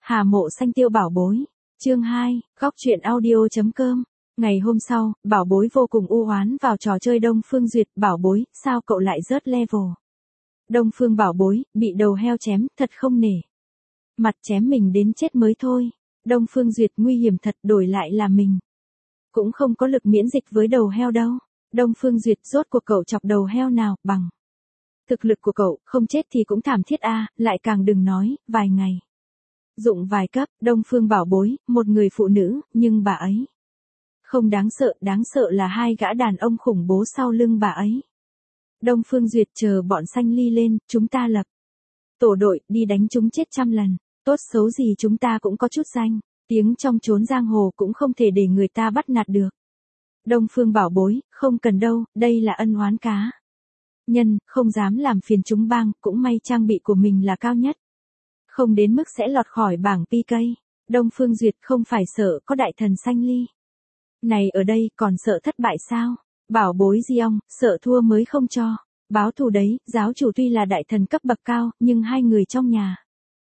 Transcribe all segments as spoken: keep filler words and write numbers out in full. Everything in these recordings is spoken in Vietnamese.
Hà Mộ Xanh Tiêu Bảo Bối. Chương hai, góc truyện audio.com. Ngày hôm sau, Bảo Bối vô cùng u oán vào trò chơi Đông Phương Duyệt. Bảo Bối, sao cậu lại rớt level? Đông Phương Bảo Bối, bị đầu heo chém, thật không nể. Mặt chém mình đến chết mới thôi. Đông Phương Duyệt, nguy hiểm thật, đổi lại là mình. Cũng không có lực miễn dịch với đầu heo đâu. Đông Phương Duyệt, rốt cuộc cậu chọc đầu heo nào, bằng. Thực lực của cậu, không chết thì cũng thảm thiết a, lại càng đừng nói, vài ngày. Dụng vài cấp, Đông Phương Bảo Bối, một người phụ nữ, nhưng bà ấy. Không đáng sợ, đáng sợ là hai gã đàn ông khủng bố sau lưng bà ấy. Đông Phương Duyệt, chờ bọn Xanh Ly lên, chúng ta lập tổ đội, đi đánh chúng chết trăm lần. Tốt xấu gì chúng ta cũng có chút danh, tiếng trong chốn giang hồ cũng không thể để người ta bắt nạt được. Đông Phương Bảo Bối, không cần đâu, đây là ân oán cá nhân, không dám làm phiền chúng bang, cũng may trang bị của mình là cao nhất. Không đến mức sẽ lọt khỏi bảng pê ca. Đông Phương Duyệt, không phải sợ có đại thần Xanh Ly này ở đây, còn sợ thất bại sao? Bảo Bối Diong, sợ thua mới không cho báo thù đấy. Giáo chủ tuy là đại thần cấp bậc cao, nhưng hai người trong nhà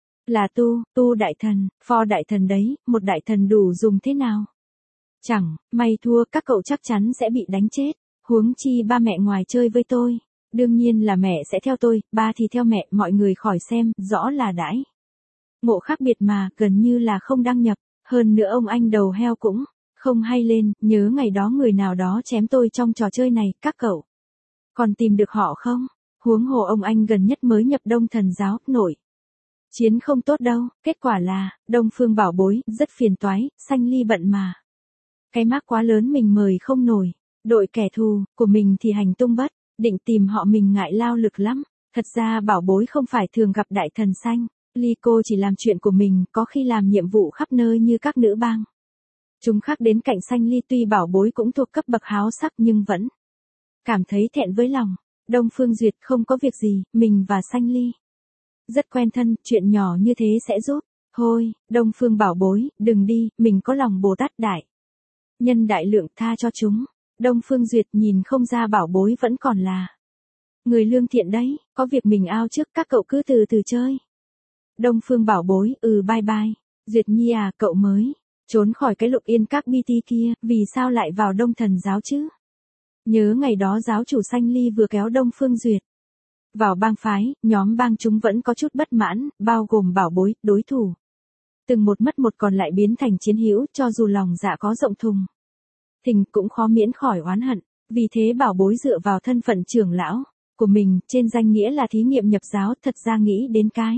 là tu, tu đại thần, phò đại thần đấy, một đại thần đủ dùng thế nào? Chẳng may thua, các cậu chắc chắn sẽ bị đánh chết. Huống chi ba mẹ ngoài chơi với tôi, đương nhiên là mẹ sẽ theo tôi, ba thì theo mẹ, mọi người khỏi xem, rõ là đãi ngộ khác biệt mà, gần như là không đăng nhập. Hơn nữa ông anh đầu heo cũng không hay lên, nhớ ngày đó người nào đó chém tôi trong trò chơi này, các cậu còn tìm được họ không? Huống hồ ông anh gần nhất mới nhập Đông Thần giáo, nổi chiến không tốt đâu. Kết quả là, Đông Phương Bảo Bối, rất phiền toái, Xanh Ly bận mà. Cái mác quá lớn mình mời không nổi, đội kẻ thù của mình thì hành tung bất định, tìm họ mình ngại lao lực lắm. Thật ra Bảo Bối không phải thường gặp đại thần Xanh Ly, cô chỉ làm chuyện của mình, có khi làm nhiệm vụ khắp nơi như các nữ bang. Chúng khác đến cạnh Xanh Ly, tuy Bảo Bối cũng thuộc cấp bậc háo sắc nhưng vẫn cảm thấy thẹn với lòng. Đông Phương Duyệt, không có việc gì, mình và Xanh Ly rất quen thân, chuyện nhỏ như thế sẽ giúp. Thôi, Đông Phương Bảo Bối, đừng đi, mình có lòng Bồ Tát đại nhân đại lượng, tha cho chúng. Đông Phương Duyệt, nhìn không ra Bảo Bối vẫn còn là người lương thiện đấy, có việc mình ao trước, các cậu cứ từ từ chơi. Đông Phương Bảo Bối, ừ bye bye. Duyệt Nhi à, cậu mới trốn khỏi cái Lục Yên các bê tê kia, vì sao lại vào Đông Thần giáo chứ? Nhớ ngày đó giáo chủ Xanh Ly vừa kéo Đông Phương Duyệt vào bang phái, nhóm bang chúng vẫn có chút bất mãn, bao gồm Bảo Bối, đối thủ. Từng một mất một còn lại biến thành chiến hữu, cho dù lòng dạ có rộng thùng thình cũng khó miễn khỏi oán hận. Vì thế Bảo Bối dựa vào thân phận trưởng lão của mình, trên danh nghĩa là thí nghiệm nhập giáo, thật ra nghĩ đến cái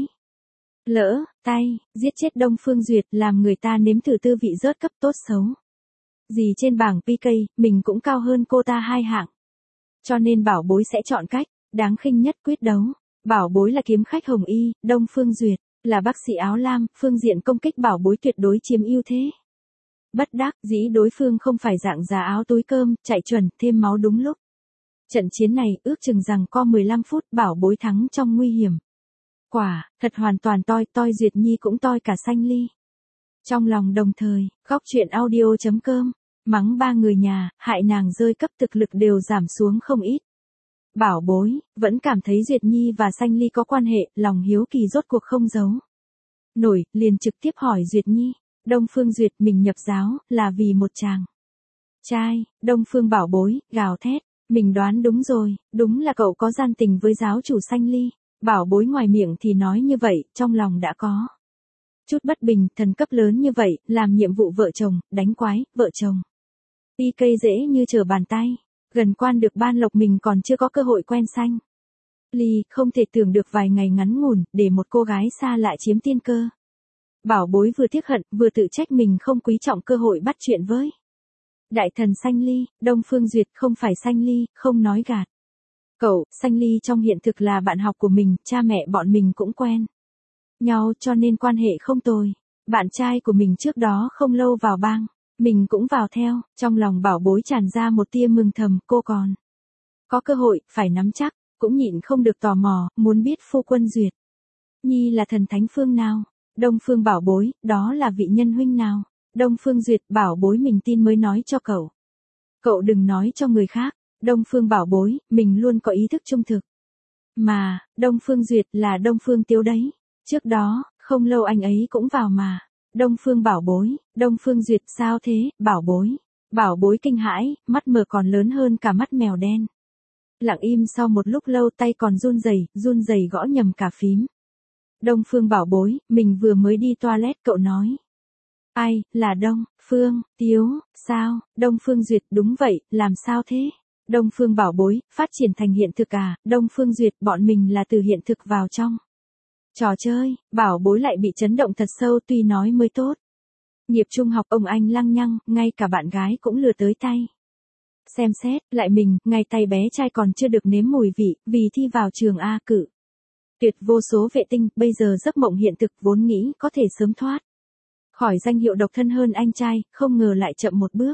lỡ tay giết chết Đông Phương Duyệt, làm người ta nếm thử tư vị rớt cấp tốt xấu gì trên bảng pê ca, mình cũng cao hơn cô ta hai hạng. Cho nên Bảo Bối sẽ chọn cách đáng khinh nhất quyết đấu. Bảo Bối là kiếm khách hồng y, Đông Phương Duyệt là bác sĩ áo lam, phương diện công kích Bảo Bối tuyệt đối chiếm ưu thế. Bất đắc dĩ đối phương không phải dạng giá áo túi cơm, chạy chuẩn, thêm máu đúng lúc. Trận chiến này ước chừng rằng co mười lăm phút, Bảo Bối thắng trong nguy hiểm. Quả, thật hoàn toàn toi, toi Duyệt Nhi cũng toi cả Xanh Ly. Trong lòng đồng thời, góc truyện audio.com, mắng ba người nhà, hại nàng rơi cấp, thực lực đều giảm xuống không ít. Bảo Bối, vẫn cảm thấy Duyệt Nhi và Xanh Ly có quan hệ, lòng hiếu kỳ rốt cuộc không giấu nổi, liền trực tiếp hỏi Duyệt Nhi. Đông Phương Duyệt, mình nhập giáo, là vì một chàng trai. Đông Phương Bảo Bối, gào thét, mình đoán đúng rồi, đúng là cậu có gian tình với giáo chủ Xanh Ly. Bảo Bối ngoài miệng thì nói như vậy, trong lòng đã có chút bất bình, thần cấp lớn như vậy, làm nhiệm vụ vợ chồng, đánh quái, vợ chồng. pê ca dễ như trở bàn tay, gần quan được ban lộc, mình còn chưa có cơ hội quen Xanh Ly, không thể tưởng được vài ngày ngắn ngủn, để một cô gái xa lạ chiếm tiên cơ. Bảo Bối vừa tiếc hận, vừa tự trách mình không quý trọng cơ hội bắt chuyện với đại thần Xanh Ly. Đông Phương Duyệt, không phải Xanh Ly, không nói gạt cậu, Xanh Ly trong hiện thực là bạn học của mình, cha mẹ bọn mình cũng quen nhau, cho nên quan hệ không tồi. Bạn trai của mình trước đó không lâu vào bang, mình cũng vào theo. Trong lòng Bảo Bối tràn ra một tia mừng thầm, cô còn có cơ hội, phải nắm chắc. Cũng nhịn không được tò mò, muốn biết phu quân Duyệt Nhi là thần thánh phương nào. Đông Phương Bảo Bối, đó là vị nhân huynh nào? Đông Phương Duyệt, Bảo Bối mình tin mới nói cho cậu. Cậu đừng nói cho người khác. Đông Phương Bảo Bối, mình luôn có ý thức trung thực. Mà, Đông Phương Duyệt là Đông Phương Tiếu đấy. Trước đó, Không lâu anh ấy cũng vào mà. Đông Phương bảo bối, Đông Phương Duyệt sao thế, bảo bối. Bảo bối kinh hãi, mắt mở còn lớn hơn cả mắt mèo đen. Lặng im sau một lúc lâu tay còn run rẩy, run rẩy gõ nhầm cả phím. Đông Phương bảo bối, mình vừa mới đi toilet cậu nói. Ai, là Đông, Phương, Tiếu, sao, Đông Phương Duyệt đúng vậy, làm sao thế? Đông Phương bảo bối, phát triển thành hiện thực à, Đông Phương Duyệt bọn mình là từ hiện thực vào trong. Trò chơi, bảo bối lại bị chấn động thật sâu tuy nói mới tốt. Nghiệp trung học ông anh lăng nhăng, ngay cả bạn gái cũng lừa tới tay. Xem xét, lại mình, ngay tay bé trai còn chưa được nếm mùi vị, vì thi vào trường A cử. Tuyệt vô số vệ tinh, bây giờ giấc mộng hiện thực vốn nghĩ có thể sớm thoát. Khỏi danh hiệu độc thân hơn anh trai, không ngờ lại chậm một bước.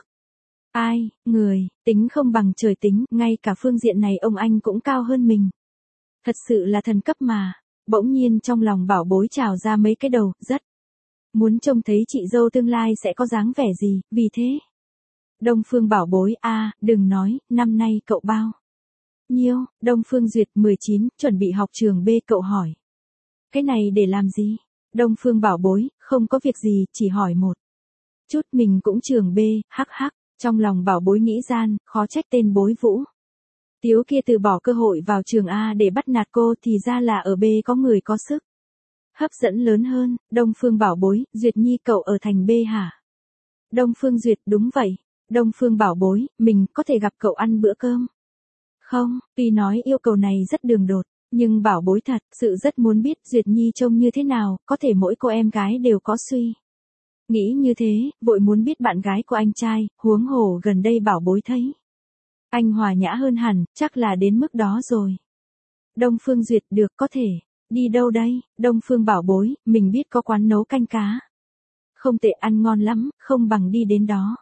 Ai, người, tính không bằng trời tính, ngay cả phương diện này ông anh cũng cao hơn mình. Thật sự là thần cấp mà. Bỗng nhiên trong lòng bảo bối trào ra mấy cái đầu, rất muốn trông thấy chị dâu tương lai sẽ có dáng vẻ gì, vì thế. Đông Phương bảo bối, a à, đừng nói, năm nay cậu bao nhiêu? Đông Phương Duyệt mười chín, chuẩn bị học trường B cậu hỏi. Cái này để làm gì? Đông Phương bảo bối, không có việc gì, chỉ hỏi một chút mình cũng trường B, hắc hắc, trong lòng bảo bối nghĩ gian, khó trách tên bối Vũ. Tiếu kia từ bỏ cơ hội vào trường A để bắt nạt cô thì ra là ở B có người có sức hấp dẫn lớn hơn. Đông Phương bảo bối, Duyệt Nhi cậu ở thành B hả? Đông Phương Duyệt đúng vậy. Đông Phương bảo bối, mình có thể gặp cậu ăn bữa cơm không? Tuy nói yêu cầu này rất đường đột, nhưng bảo bối thật sự rất muốn biết Duyệt Nhi trông như thế nào, có thể mỗi cô em gái đều có suy nghĩ như thế, vội muốn biết bạn gái của anh trai, huống hồ gần đây bảo bối thấy anh hòa nhã hơn hẳn, chắc là đến mức đó rồi. Đông Phương Duyệt được có thể. Đi đâu đây? Đông Phương bảo bối, mình biết có quán nấu canh cá. Không tệ ăn ngon lắm, không bằng đi đến đó.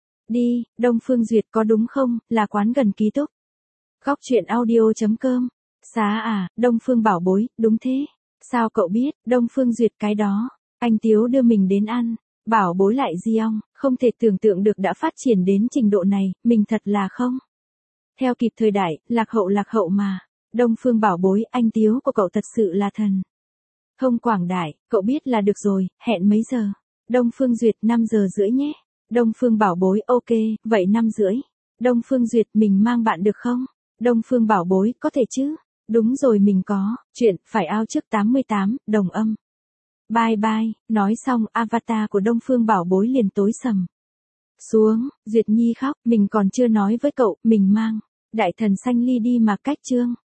Đi, Đông Phương Duyệt có đúng không, là quán gần ký túc. Góc truyện audio.com. Xá à, Đông Phương bảo bối, đúng thế. Sao cậu biết, Đông Phương Duyệt cái đó. Anh Tiếu đưa mình đến ăn. Bảo bối lại di ong, không thể tưởng tượng được đã phát triển đến trình độ này, mình thật là không. Theo kịp thời đại, lạc hậu lạc hậu mà. Đông Phương bảo bối, anh Tiếu của cậu thật sự là thần. Không quảng đại, cậu biết là được rồi, hẹn mấy giờ? Đông Phương Duyệt năm giờ rưỡi nhé. Đông Phương bảo bối, ok, vậy năm rưỡi. Đông Phương Duyệt mình mang bạn được không? Đông Phương bảo bối, có thể chứ? Đúng rồi mình có, chuyện, phải ao trước tám mươi tám, đồng âm. Bye bye, nói xong avatar của Đông Phương bảo bối liền tối sầm xuống, Duyệt Nhi khóc, mình còn chưa nói với cậu, mình mang đại thần xanh ly đi mà cách trương.